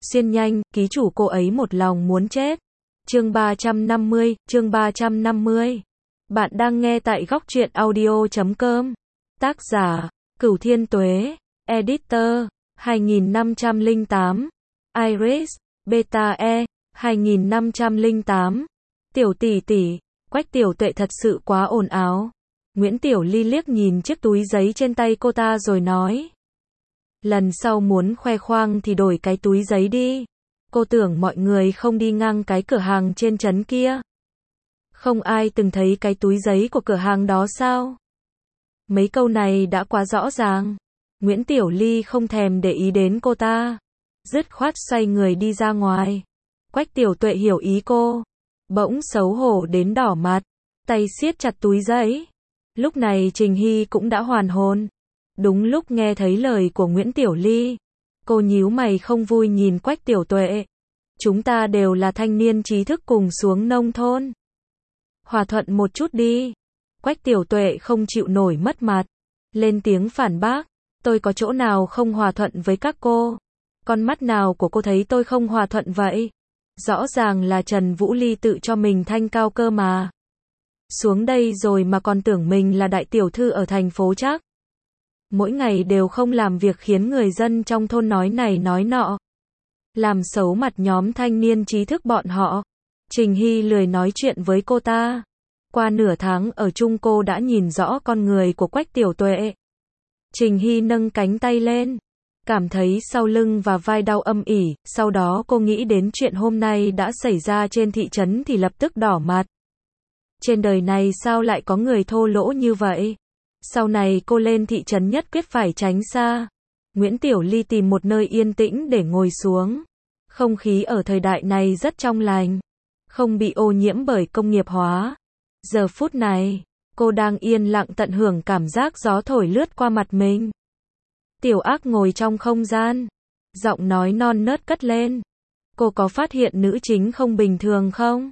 Xuyên nhanh, ký chủ cô ấy một lòng muốn chết. Chương 350. Bạn đang nghe tại góc truyện audio.com. Tác giả, Cửu Thiên Tuế. Editor, 2508. Iris, Beta E, 2508. Tiểu tỷ tỷ, Quách Tiểu Tuệ thật sự quá ồn ào. Nguyễn Tiểu Ly liếc nhìn chiếc túi giấy trên tay cô ta rồi nói. Lần sau muốn khoe khoang thì đổi cái túi giấy đi. Cô tưởng mọi người không đi ngang cái cửa hàng trên trấn kia. Không ai từng thấy cái túi giấy của cửa hàng đó sao? Mấy câu này đã quá rõ ràng. Nguyễn Tiểu Ly không thèm để ý đến cô ta. Dứt khoát xoay người đi ra ngoài. Quách Tiểu Tuệ hiểu ý cô. Bỗng xấu hổ đến đỏ mặt. Tay siết chặt túi giấy. Lúc này Trình Hy cũng đã hoàn hồn. Đúng lúc nghe thấy lời của Nguyễn Tiểu Ly. Cô nhíu mày không vui nhìn Quách Tiểu Tuệ. Chúng ta đều là thanh niên trí thức cùng xuống nông thôn. Hòa thuận một chút đi. Quách Tiểu Tuệ không chịu nổi mất mặt. Lên tiếng phản bác. Tôi có chỗ nào không hòa thuận với các cô? Con mắt nào của cô thấy tôi không hòa thuận vậy? Rõ ràng là Trần Vũ Ly tự cho mình thanh cao cơ mà. Xuống đây rồi mà còn tưởng mình là đại tiểu thư ở thành phố chắc. Mỗi ngày đều không làm việc khiến người dân trong thôn nói này nói nọ. Làm xấu mặt nhóm thanh niên trí thức bọn họ. Trình Hy lười nói chuyện với cô ta. Qua nửa tháng ở chung cô đã nhìn rõ con người của Quách Tiểu Tuệ. Trình Hy nâng cánh tay lên. Cảm thấy sau lưng và vai đau âm ỉ. Sau đó cô nghĩ đến chuyện hôm nay đã xảy ra trên thị trấn thì lập tức đỏ mặt. Trên đời này sao lại có người thô lỗ như vậy? Sau này cô lên thị trấn nhất quyết phải tránh xa. Nguyễn Tiểu Ly tìm một nơi yên tĩnh để ngồi xuống. Không khí ở thời đại này rất trong lành. Không bị ô nhiễm bởi công nghiệp hóa. Giờ phút này, cô đang yên lặng tận hưởng cảm giác gió thổi lướt qua mặt mình. Tiểu Ác ngồi trong không gian. Giọng nói non nớt cất lên. Cô có phát hiện nữ chính không bình thường không?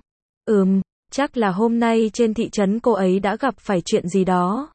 Chắc là hôm nay trên thị trấn cô ấy đã gặp phải chuyện gì đó.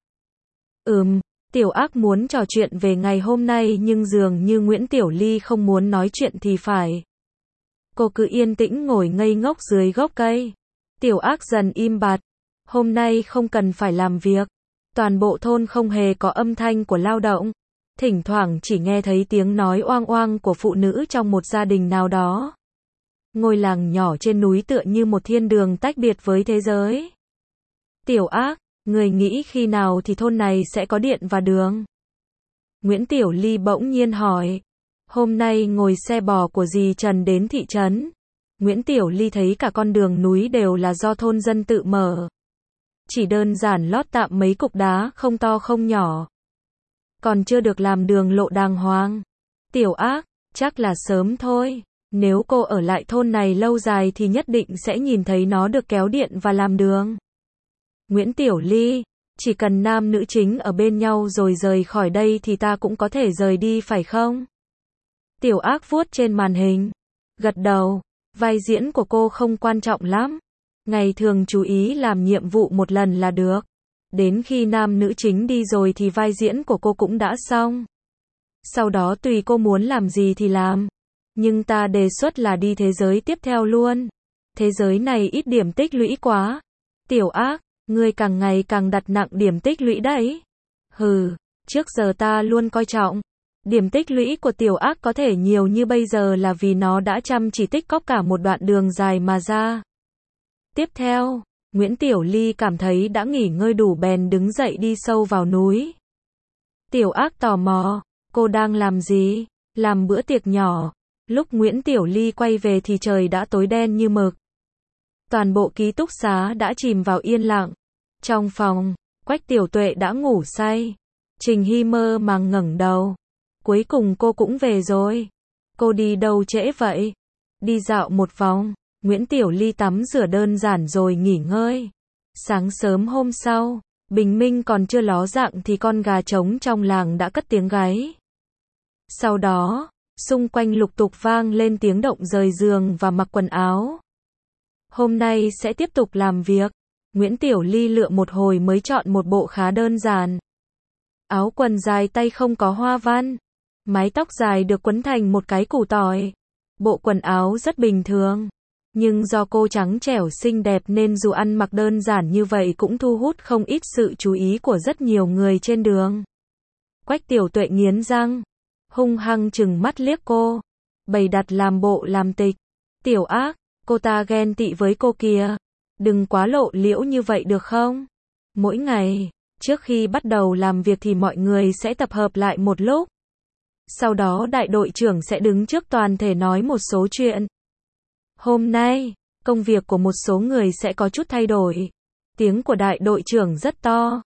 Tiểu Ác muốn trò chuyện về ngày hôm nay nhưng dường như Nguyễn Tiểu Ly không muốn nói chuyện thì phải. Cô cứ yên tĩnh ngồi ngây ngốc dưới gốc cây. Tiểu Ác dần im bặt. Hôm nay không cần phải làm việc. Toàn bộ thôn không hề có âm thanh của lao động. Thỉnh thoảng chỉ nghe thấy tiếng nói oang oang của phụ nữ trong một gia đình nào đó. Ngôi làng nhỏ trên núi tựa như một thiên đường tách biệt với thế giới. Tiểu Ác, người nghĩ khi nào thì thôn này sẽ có điện và đường? Nguyễn Tiểu Ly bỗng nhiên hỏi. Hôm nay ngồi xe bò của dì Trần đến thị trấn. Nguyễn Tiểu Ly thấy cả con đường núi đều là do thôn dân tự mở. Chỉ đơn giản lót tạm mấy cục đá không to không nhỏ. Còn chưa được làm đường lộ đàng hoàng. Tiểu Ác, chắc là sớm thôi. Nếu cô ở lại thôn này lâu dài thì nhất định sẽ nhìn thấy nó được kéo điện và làm đường. Nguyễn Tiểu Ly, chỉ cần nam nữ chính ở bên nhau rồi rời khỏi đây thì ta cũng có thể rời đi phải không? Tiểu Ác vuốt trên màn hình. Gật đầu, vai diễn của cô không quan trọng lắm. Ngày thường chú ý làm nhiệm vụ một lần là được. Đến khi nam nữ chính đi rồi thì vai diễn của cô cũng đã xong. Sau đó tùy cô muốn làm gì thì làm. Nhưng ta đề xuất là đi thế giới tiếp theo luôn. Thế giới này ít điểm tích lũy quá. Tiểu Ác, ngươi càng ngày càng đặt nặng điểm tích lũy đấy. Trước giờ ta luôn coi trọng. Điểm tích lũy của Tiểu Ác có thể nhiều như bây giờ là vì nó đã chăm chỉ tích cóp cả một đoạn đường dài mà ra. Tiếp theo, Nguyễn Tiểu Ly cảm thấy đã nghỉ ngơi đủ bèn đứng dậy đi sâu vào núi. Tiểu Ác tò mò, cô đang làm gì? Làm bữa tiệc nhỏ. Lúc Nguyễn Tiểu Ly quay về thì trời đã tối đen như mực. Toàn bộ ký túc xá đã chìm vào yên lặng. Trong phòng, Quách Tiểu Tuệ đã ngủ say. Trình Hy mơ màng ngẩng đầu. Cuối cùng cô cũng về rồi. Cô đi đâu trễ vậy? Đi dạo một vòng. Nguyễn Tiểu Ly tắm rửa đơn giản rồi nghỉ ngơi. Sáng sớm hôm sau, bình minh còn chưa ló dạng thì con gà trống trong làng đã cất tiếng gáy. Sau đó, xung quanh lục tục vang lên tiếng động rời giường và mặc quần áo. Hôm nay sẽ tiếp tục làm việc. Nguyễn Tiểu Ly lựa một hồi mới chọn một bộ khá đơn giản. Áo quần dài tay không có hoa văn. Mái tóc dài được quấn thành một cái củ tỏi. Bộ quần áo rất bình thường. Nhưng do cô trắng trẻo xinh đẹp nên dù ăn mặc đơn giản như vậy cũng thu hút không ít sự chú ý của rất nhiều người trên đường. Quách Tiểu Tuệ nghiến răng, hung hăng trừng mắt liếc cô, bày đặt làm bộ làm tịch. Tiểu ác, cô ta ghen tị với cô kìa. Đừng quá lộ liễu như vậy được không? Mỗi ngày, trước khi bắt đầu làm việc thì mọi người sẽ tập hợp lại một lúc. Sau đó đại đội trưởng sẽ đứng trước toàn thể nói một số chuyện. Hôm nay, công việc của một số người sẽ có chút thay đổi. Tiếng của đại đội trưởng rất to.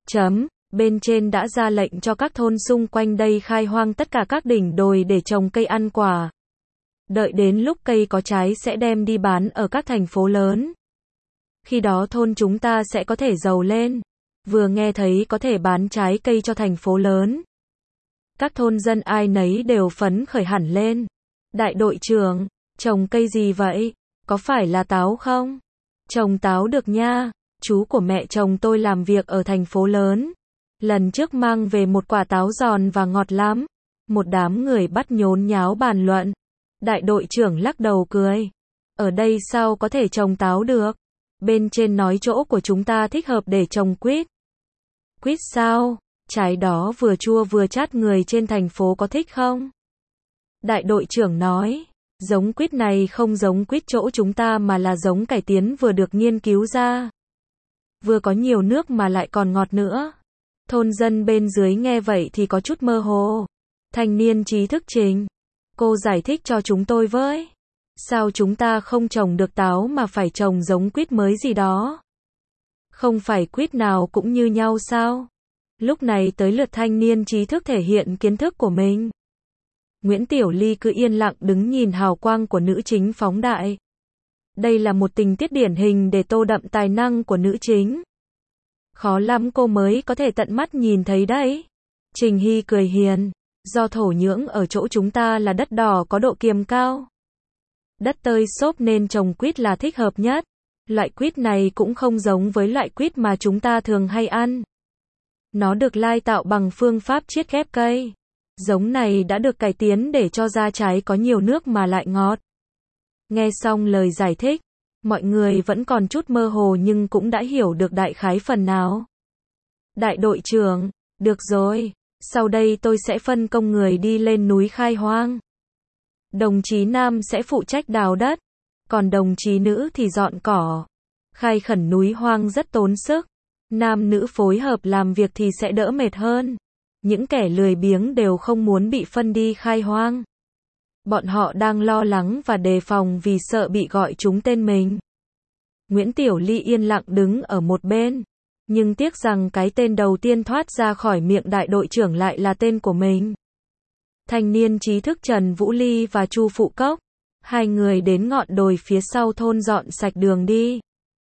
Bên trên đã ra lệnh cho các thôn xung quanh đây khai hoang tất cả các đỉnh đồi để trồng cây ăn quả. Đợi đến lúc cây có trái sẽ đem đi bán ở các thành phố lớn. Khi đó thôn chúng ta sẽ có thể giàu lên. Vừa nghe thấy có thể bán trái cây cho thành phố lớn, các thôn dân ai nấy đều phấn khởi hẳn lên. Đại đội trưởng, trồng cây gì vậy? Có phải là táo không? Trồng táo được nha. Chú của mẹ chồng tôi làm việc ở thành phố lớn. Lần trước mang về một quả táo giòn và ngọt lắm. Một đám người bắt nhốn nháo bàn luận. Đại đội trưởng lắc đầu cười. Ở đây sao có thể trồng táo được? Bên trên nói chỗ của chúng ta thích hợp để trồng quýt. Quýt sao? Trái đó vừa chua vừa chát, người trên thành phố có thích không? Đại đội trưởng nói, giống quýt này không giống quýt chỗ chúng ta mà là giống cải tiến vừa được nghiên cứu ra. Vừa có nhiều nước mà lại còn ngọt nữa. Thôn dân bên dưới nghe vậy thì có chút mơ hồ. Thanh niên trí thức Trình, cô giải thích cho chúng tôi với. Sao chúng ta không trồng được táo mà phải trồng giống quýt mới gì đó? Không phải quýt nào cũng như nhau sao? Lúc này tới lượt thanh niên trí thức thể hiện kiến thức của mình. Nguyễn Tiểu Ly cứ yên lặng đứng nhìn hào quang của nữ chính phóng đại. Đây là một tình tiết điển hình để tô đậm tài năng của nữ chính. Khó lắm cô mới có thể tận mắt nhìn thấy đấy. Trình Hy cười hiền. Do thổ nhưỡng ở chỗ chúng ta là đất đỏ có độ kiềm cao. Đất tơi xốp nên trồng quýt là thích hợp nhất. Loại quýt này cũng không giống với loại quýt mà chúng ta thường hay ăn. Nó được lai tạo bằng phương pháp chiết ghép cây. Giống này đã được cải tiến để cho ra trái có nhiều nước mà lại ngọt. Nghe xong lời giải thích, mọi người vẫn còn chút mơ hồ nhưng cũng đã hiểu được đại khái phần nào. Đại đội trưởng, được rồi, sau đây tôi sẽ phân công người đi lên núi khai hoang. Đồng chí nam sẽ phụ trách đào đất, còn đồng chí nữ thì dọn cỏ. Khai khẩn núi hoang rất tốn sức. Nam nữ phối hợp làm việc thì sẽ đỡ mệt hơn. Những kẻ lười biếng đều không muốn bị phân đi khai hoang. Bọn họ đang lo lắng và đề phòng vì sợ bị gọi trúng tên mình. Nguyễn Tiểu Ly yên lặng đứng ở một bên. Nhưng tiếc rằng cái tên đầu tiên thoát ra khỏi miệng đại đội trưởng lại là tên của mình. Thanh niên trí thức Trần Vũ Ly và Chu Phụ Cốc. Hai người đến ngọn đồi phía sau thôn dọn sạch đường đi.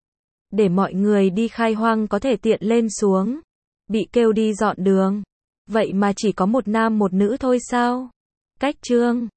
Để mọi người đi khai hoang có thể tiện lên xuống. Bị kêu đi dọn đường. Vậy mà chỉ có một nam một nữ thôi sao? Cách chương